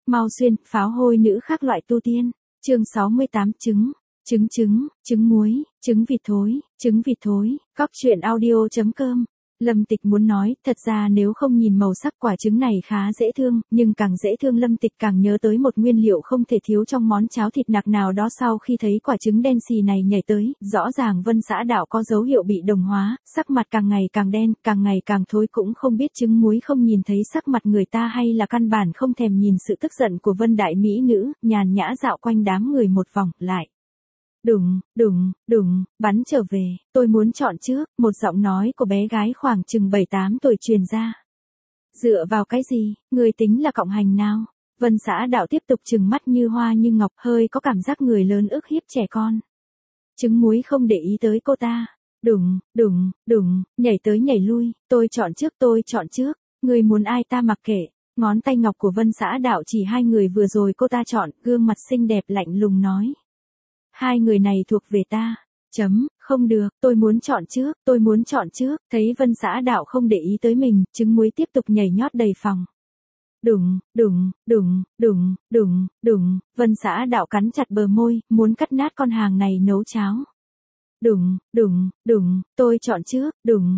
Mau xuyên, pháo hôi nữ khác loại tu tiên. Chương 68 trứng, trứng muối, trứng vịt thối, cóc truyện audio.com. Lâm Tịch muốn nói, thật ra nếu không nhìn màu sắc quả trứng này khá dễ thương, nhưng càng dễ thương Lâm Tịch càng nhớ tới một nguyên liệu không thể thiếu trong món cháo thịt nạc nào đó. Sau khi thấy quả trứng đen xì này nhảy tới, rõ ràng Vân Xã Đạo có dấu hiệu bị đồng hóa, sắc mặt càng ngày càng đen, càng ngày càng thối, cũng không biết trứng muối không nhìn thấy sắc mặt người ta hay là căn bản không thèm nhìn sự tức giận của Vân đại mỹ nữ, nhàn nhã dạo quanh đám người một vòng, lại. Đùng, bắn trở về, tôi muốn chọn trước, một giọng nói của bé gái khoảng chừng 7-8 tuổi truyền ra. Dựa vào cái gì, người tính là cộng hành nào? Vân Xã Đạo tiếp tục trừng mắt như hoa như ngọc, hơi có cảm giác người lớn ức hiếp trẻ con. Trứng muối không để ý tới cô ta. Đùng, nhảy tới nhảy lui, tôi chọn trước, người muốn ai ta mặc kệ. Ngón tay ngọc của Vân Xã Đạo chỉ hai người vừa rồi cô ta chọn, gương mặt xinh đẹp lạnh lùng nói. Hai người này thuộc về ta. Không được, tôi muốn chọn trước, thấy Vân Xã Đạo không để ý tới mình, trứng muối tiếp tục nhảy nhót đầy phòng. Đùng, Vân Xã Đạo cắn chặt bờ môi, muốn cắt nát con hàng này nấu cháo. Đùng, tôi chọn trước,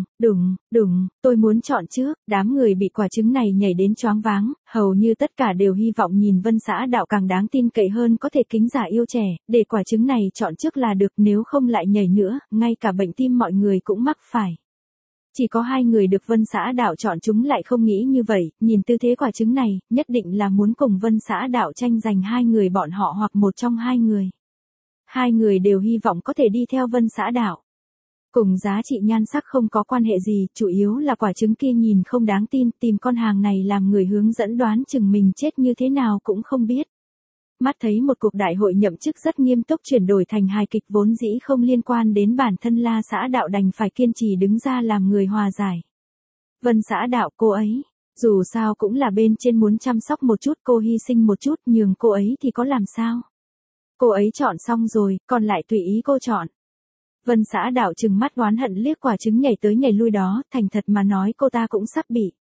đùng, tôi muốn chọn trước, đám người bị quả trứng này nhảy đến choáng váng, hầu như tất cả đều hy vọng nhìn Vân Xã Đạo càng đáng tin cậy hơn, có thể kính giả yêu trẻ, để quả trứng này chọn trước là được, nếu không lại nhảy nữa, ngay cả bệnh tim mọi người cũng mắc phải. Chỉ có hai người được Vân Xã Đạo chọn, chúng lại không nghĩ như vậy, nhìn tư thế quả trứng này, nhất định là muốn cùng Vân Xã Đạo tranh giành hai người bọn họ hoặc một trong hai người. Hai người đều hy vọng có thể đi theo Vân Xã Đạo. Cùng giá trị nhan sắc không có quan hệ gì, chủ yếu là quả trứng kia nhìn không đáng tin, tìm con hàng này làm người hướng dẫn đoán chừng mình chết như thế nào cũng không biết. Mắt thấy một cuộc đại hội nhậm chức rất nghiêm túc chuyển đổi thành hài kịch vốn dĩ không liên quan đến bản thân, La Xã Đạo đành phải kiên trì đứng ra làm người hòa giải. Vân Xã Đạo, cô ấy, dù sao cũng là bên trên muốn chăm sóc một chút, cô hy sinh một chút nhường cô ấy thì có làm sao. Cô ấy chọn xong rồi, còn lại tùy ý cô chọn. Vân Xã Đạo trừng mắt oán hận liếc quả trứng nhảy tới nhảy lui đó, thành thật mà nói cô ta cũng sắp bị.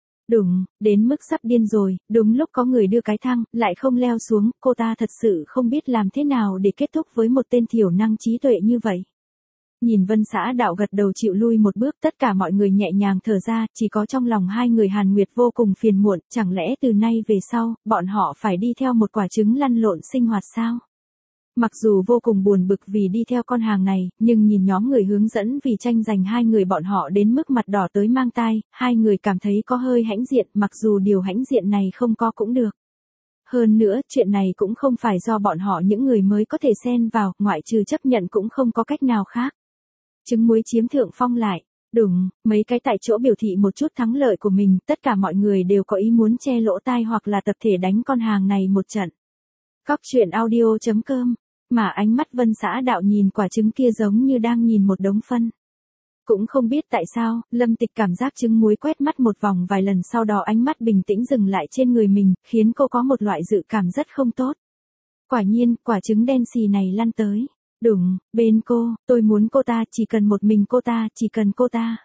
Đến mức sắp điên rồi, đúng lúc có người đưa cái thang, lại không leo xuống, cô ta thật sự không biết làm thế nào để kết thúc với một tên thiểu năng trí tuệ như vậy. Nhìn Vân Xã Đạo gật đầu chịu lui một bước, tất cả mọi người nhẹ nhàng thở ra, chỉ có trong lòng hai người Hàn Nguyệt vô cùng phiền muộn, chẳng lẽ từ nay về sau, bọn họ phải đi theo một quả trứng lăn lộn sinh hoạt sao? Mặc dù vô cùng buồn bực vì đi theo con hàng này, nhưng nhìn nhóm người hướng dẫn vì tranh giành hai người bọn họ đến mức mặt đỏ tới mang tai, hai người cảm thấy có hơi hãnh diện, mặc dù điều hãnh diện này không có cũng được. Hơn nữa, chuyện này cũng không phải do bọn họ những người mới có thể xen vào, ngoại trừ chấp nhận cũng không có cách nào khác. Trứng muối chiếm thượng phong lại. Mấy cái tại chỗ biểu thị một chút thắng lợi của mình, tất cả mọi người đều có ý muốn che lỗ tai hoặc là tập thể đánh con hàng này một trận. Cóc truyện audio.com. Mà ánh mắt Vân Xã Đạo nhìn quả trứng kia giống như đang nhìn một đống phân. Cũng không biết tại sao, Lâm Tịch cảm giác trứng muối quét mắt một vòng vài lần, sau đó ánh mắt bình tĩnh dừng lại trên người mình, khiến cô có một loại dự cảm rất không tốt. Quả nhiên, quả trứng đen xì này lăn tới. Bên cô, tôi muốn cô ta, chỉ cần một mình cô ta, chỉ cần cô ta.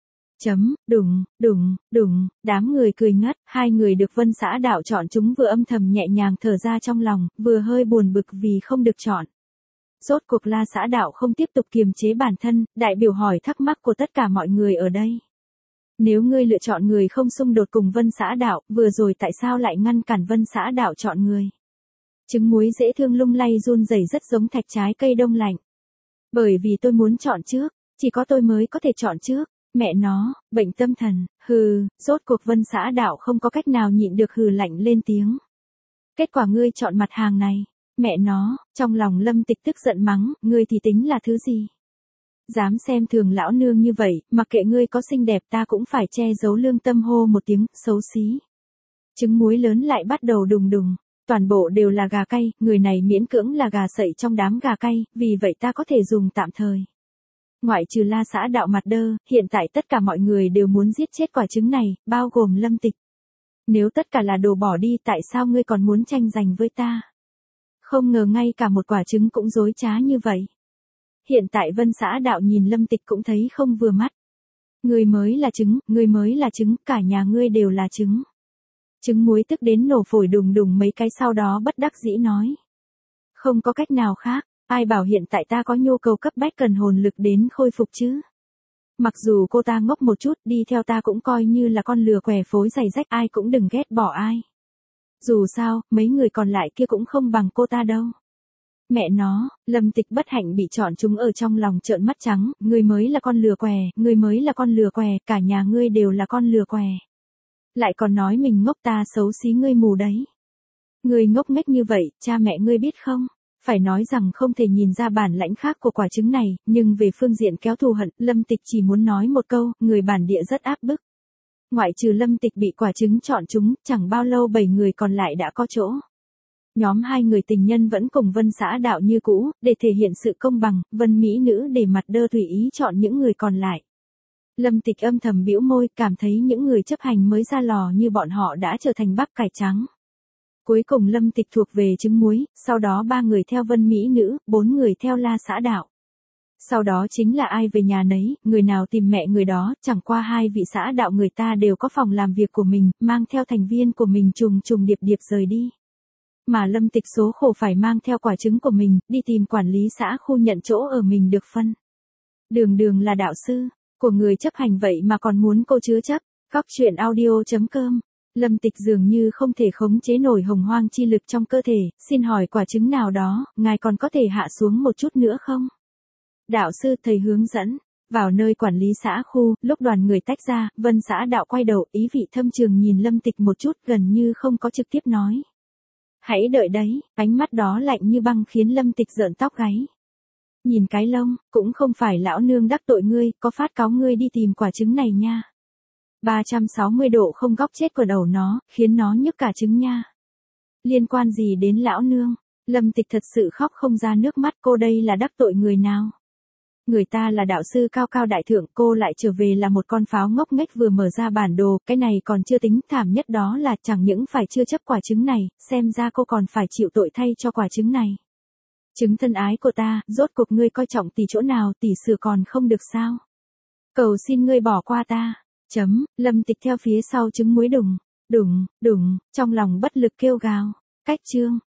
Đám người cười ngất, hai người được Vân Xã Đạo chọn chúng vừa âm thầm nhẹ nhàng thở ra trong lòng, vừa hơi buồn bực vì không được chọn. Rốt cuộc La Xã Đạo không tiếp tục kiềm chế bản thân, đại biểu hỏi thắc mắc của tất cả mọi người ở đây. Nếu ngươi lựa chọn người không xung đột cùng Vân Xã Đạo, vừa rồi tại sao lại ngăn cản Vân Xã Đạo chọn người? Trứng muối dễ thương lung lay run rẩy rất giống thạch trái cây đông lạnh. Bởi vì tôi muốn chọn trước, chỉ có tôi mới có thể chọn trước. Mẹ nó, bệnh tâm thần, rốt cuộc Vân Xã Đạo không có cách nào nhịn được hừ lạnh lên tiếng. Kết quả ngươi chọn mặt hàng này, mẹ nó, trong lòng Lâm Tịch tức giận mắng, ngươi thì tính là thứ gì? Dám xem thường lão nương như vậy, mặc kệ ngươi có xinh đẹp ta cũng phải che giấu lương tâm hô một tiếng, xấu xí. Trứng muối lớn lại bắt đầu đùng, toàn bộ đều là gà cay, người này miễn cưỡng là gà sậy trong đám gà cay, vì vậy ta có thể dùng tạm thời. Ngoại trừ La Xã Đạo mặt đơ, hiện tại tất cả mọi người đều muốn giết chết quả trứng này, bao gồm Lâm Tịch. Nếu tất cả là đồ bỏ đi, tại sao ngươi còn muốn tranh giành với ta? Không ngờ ngay cả một quả trứng cũng dối trá như vậy. Hiện tại Vân Xã Đạo nhìn Lâm Tịch cũng thấy không vừa mắt. Ngươi mới là trứng, cả nhà ngươi đều là trứng. Trứng muối tức đến nổ phổi đùng đùng mấy cái, sau đó bất đắc dĩ nói. Không có cách nào khác, ai bảo hiện tại ta có nhu cầu cấp bách cần hồn lực đến khôi phục chứ. Mặc dù cô ta ngốc một chút, đi theo ta cũng coi như là con lừa què phối giày rách, ai cũng đừng ghét bỏ ai. Dù sao, mấy người còn lại kia cũng không bằng cô ta đâu. Mẹ nó, Lâm Tịch bất hạnh bị chọn chúng ở trong lòng trợn mắt trắng, ngươi mới là con lừa què, ngươi mới là con lừa què, cả nhà ngươi đều là con lừa què. Lại còn nói mình ngốc, ta xấu xí, ngươi mù đấy. Ngươi ngốc nghếch như vậy, cha mẹ ngươi biết không? Phải nói rằng không thể nhìn ra bản lãnh khác của quả trứng này, nhưng về phương diện kéo thù hận, Lâm Tịch chỉ muốn nói một câu, người bản địa rất áp bức. Ngoại trừ Lâm Tịch bị quả trứng chọn chúng, chẳng bao lâu 7 người còn lại đã có chỗ. Nhóm 2 người tình nhân vẫn cùng Vân xã đạo như cũ, để thể hiện sự công bằng, Vân mỹ nữ để mặt đơ tùy ý chọn những người còn lại. Lâm Tịch âm thầm bĩu môi, cảm thấy những người chấp hành mới ra lò như bọn họ đã trở thành bắp cải trắng. Cuối cùng Lâm Tịch thuộc về trứng muối, sau đó 3 người theo Vân mỹ nữ, 4 người theo La xã đạo. Sau đó chính là ai về nhà nấy, người nào tìm mẹ người đó, chẳng qua 2 vị xã đạo người ta đều có phòng làm việc của mình, mang theo thành viên của mình trùng trùng điệp điệp rời đi. Mà Lâm Tịch số khổ phải mang theo quả trứng của mình, đi tìm quản lý xã khu nhận chỗ ở mình được phân. Đường đường là đạo sư, của người chấp hành vậy mà còn muốn cô chứa chấp. Góc truyện audio.com. Lâm Tịch dường như không thể khống chế nổi hồng hoang chi lực trong cơ thể, xin hỏi quả trứng nào đó, ngài còn có thể hạ xuống một chút nữa không? Đạo sư thầy hướng dẫn, vào nơi quản lý xã khu, lúc đoàn người tách ra, Vân xã đạo quay đầu, ý vị thâm trường nhìn Lâm Tịch một chút, gần như không có trực tiếp nói. Hãy đợi đấy, ánh mắt đó lạnh như băng khiến Lâm Tịch rợn tóc gáy. Nhìn cái lông, cũng không phải lão nương đắc tội ngươi, có phát cáo ngươi đi tìm quả trứng này nha. 360 độ không góc chết của đầu nó, khiến nó nhức cả trứng nha. Liên quan gì đến lão nương? Lâm Tịch thật sự khóc không ra nước mắt, cô đây là đắc tội người nào? Người ta là đạo sư cao cao đại thượng, cô lại trở về là một con pháo ngốc nghếch vừa mở ra bản đồ, cái này còn chưa tính, thảm nhất đó là chẳng những phải chưa chấp quả trứng này, xem ra cô còn phải chịu tội thay cho quả trứng này. Trứng thân ái của ta, rốt cuộc ngươi coi trọng tỷ chỗ nào, tỷ sửa còn không được sao? Cầu xin ngươi bỏ qua ta. Lâm Tịch theo phía sau trứng muối đùng, đùng, đùng, trong lòng bất lực kêu gào. Cách chương.